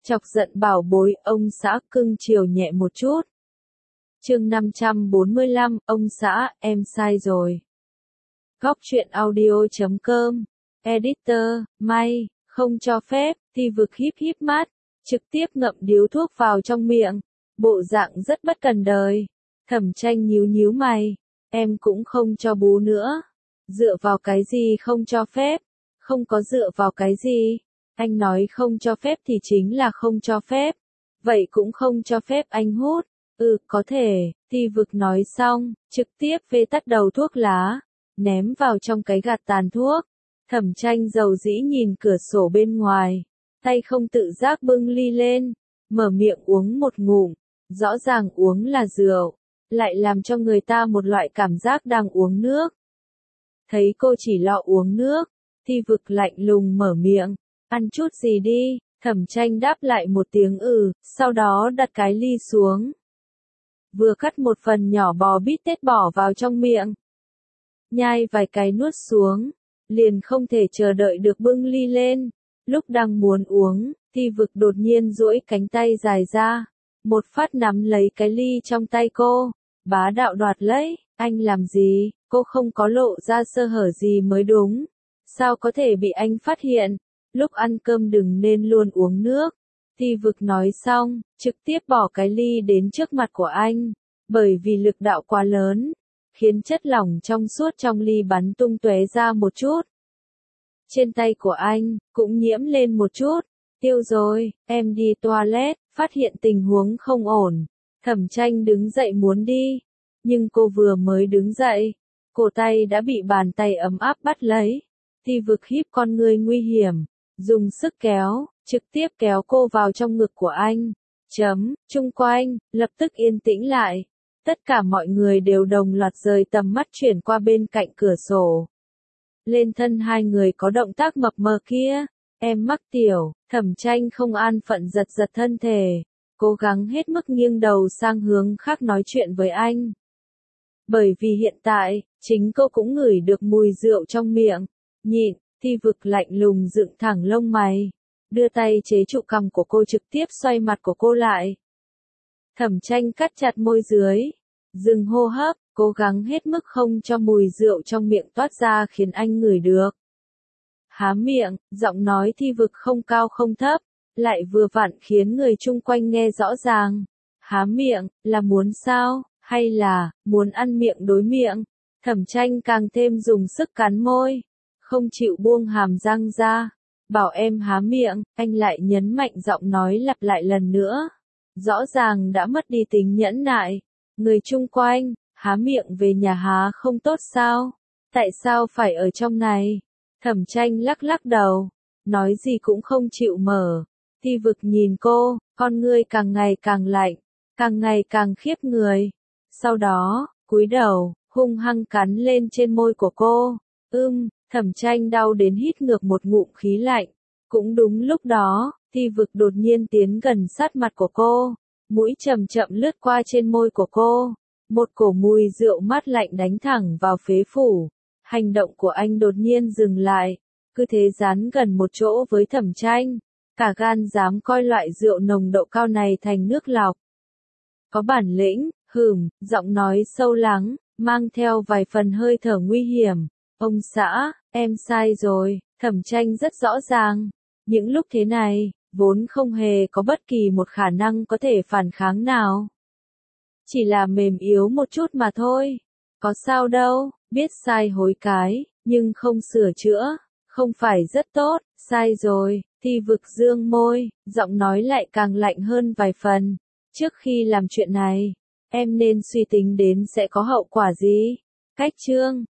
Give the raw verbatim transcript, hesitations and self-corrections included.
Chọc giận bảo bối, ông xã cưng chiều nhẹ một chút. Chương năm trăm bốn mươi lăm, ông xã, em sai rồi. Góc truyện audio chấm com, editor, may, không cho phép, Thi Vực híp híp mắt, trực tiếp ngậm điếu thuốc vào trong miệng, bộ dạng rất bất cần đời. Thẩm Tranh nhíu nhíu mày, em cũng không cho bú nữa. Dựa vào cái gì không cho phép? Không có dựa vào cái gì. Anh nói không cho phép thì chính là không cho phép. Vậy cũng không cho phép anh hút. Ừ, có thể, Thi Vực nói xong, trực tiếp vê tắt đầu thuốc lá, ném vào trong cái gạt tàn thuốc. Thẩm Tranh dầu dĩ nhìn cửa sổ bên ngoài, tay không tự giác bưng ly lên, mở miệng uống một ngụm, rõ ràng uống là rượu, lại làm cho người ta một loại cảm giác đang uống nước. Thấy cô chỉ lo uống nước, Thi Vực lạnh lùng mở miệng, ăn chút gì đi. Thẩm Tranh đáp lại một tiếng ừ, sau đó đặt cái ly xuống. Vừa cắt một phần nhỏ bò bít tết bỏ vào trong miệng. Nhai vài cái nuốt xuống, liền không thể chờ đợi được bưng ly lên. Lúc đang muốn uống, Thi Vực đột nhiên duỗi cánh tay dài ra, một phát nắm lấy cái ly trong tay cô, bá đạo đoạt lấy. Anh làm gì? Cô không có lộ ra sơ hở gì mới đúng. Sao có thể bị anh phát hiện? Lúc ăn cơm đừng nên luôn uống nước. Thi Vực nói xong, trực tiếp bỏ cái ly đến trước mặt của anh, bởi vì lực đạo quá lớn, khiến chất lỏng trong suốt trong ly bắn tung tóe ra một chút. Trên tay của anh, cũng nhiễm lên một chút. Tiêu rồi, em đi toilet, phát hiện tình huống không ổn. Thẩm Tranh đứng dậy muốn đi, nhưng cô vừa mới đứng dậy, cổ tay đã bị bàn tay ấm áp bắt lấy. Thi Vực híp con ngươi nguy hiểm, dùng sức kéo, trực tiếp kéo cô vào trong ngực của anh. Chấm, chung quanh, lập tức yên tĩnh lại. Tất cả mọi người đều đồng loạt rời tầm mắt chuyển qua bên cạnh cửa sổ. Lên thân hai người có động tác mập mờ kia. Em mắc tiểu, Thẩm Tranh không an phận giật giật thân thể, cố gắng hết mức nghiêng đầu sang hướng khác nói chuyện với anh. Bởi vì hiện tại, chính cô cũng ngửi được mùi rượu trong miệng. Nhịn, Thi Vực lạnh lùng dựng thẳng lông mày, đưa tay chế trụ cằm của cô trực tiếp xoay mặt của cô lại. Thẩm Tranh cắt chặt môi dưới, dừng hô hấp, cố gắng hết mức không cho mùi rượu trong miệng toát ra khiến anh ngửi được. Há miệng, giọng nói Thi Vực không cao không thấp, lại vừa vặn khiến người chung quanh nghe rõ ràng. Há miệng, là muốn sao, hay là, muốn ăn miệng đối miệng? Thẩm Tranh càng thêm dùng sức cắn môi, không chịu buông hàm răng ra. Bảo em há miệng, anh lại nhấn mạnh giọng nói lặp lại lần nữa. Rõ ràng đã mất đi tính nhẫn nại. Người chung quanh, há miệng về nhà há không tốt sao? Tại sao phải ở trong này? Thẩm Tranh lắc lắc đầu, nói gì cũng không chịu mở. Thi Vực nhìn cô, con ngươi càng ngày càng lạnh, càng ngày càng khiếp người. Sau đó, cúi đầu, hung hăng cắn lên trên môi của cô. Ưm, Thẩm Tranh đau đến hít ngược một ngụm khí lạnh. Cũng đúng lúc đó, Thi Vực đột nhiên tiến gần sát mặt của cô, mũi chậm chậm lướt qua trên môi của cô. Một cổ mùi rượu mát lạnh đánh thẳng vào phế phủ. Hành động của anh đột nhiên dừng lại, cứ thế dán gần một chỗ với Thẩm Tranh. Cả gan dám coi loại rượu nồng độ cao này thành nước lọc. Có bản lĩnh, hừm, giọng nói sâu lắng, mang theo vài phần hơi thở nguy hiểm. Ông xã, em sai rồi. Thẩm Tranh rất rõ ràng. Những lúc thế này, vốn không hề có bất kỳ một khả năng có thể phản kháng nào. Chỉ là mềm yếu một chút mà thôi. Có sao đâu, biết sai hối cái, nhưng không sửa chữa, không phải rất tốt. Sai rồi. Thi Vực dương môi, giọng nói lại càng lạnh hơn vài phần. Trước khi làm chuyện này, em nên suy tính đến sẽ có hậu quả gì. Cách chương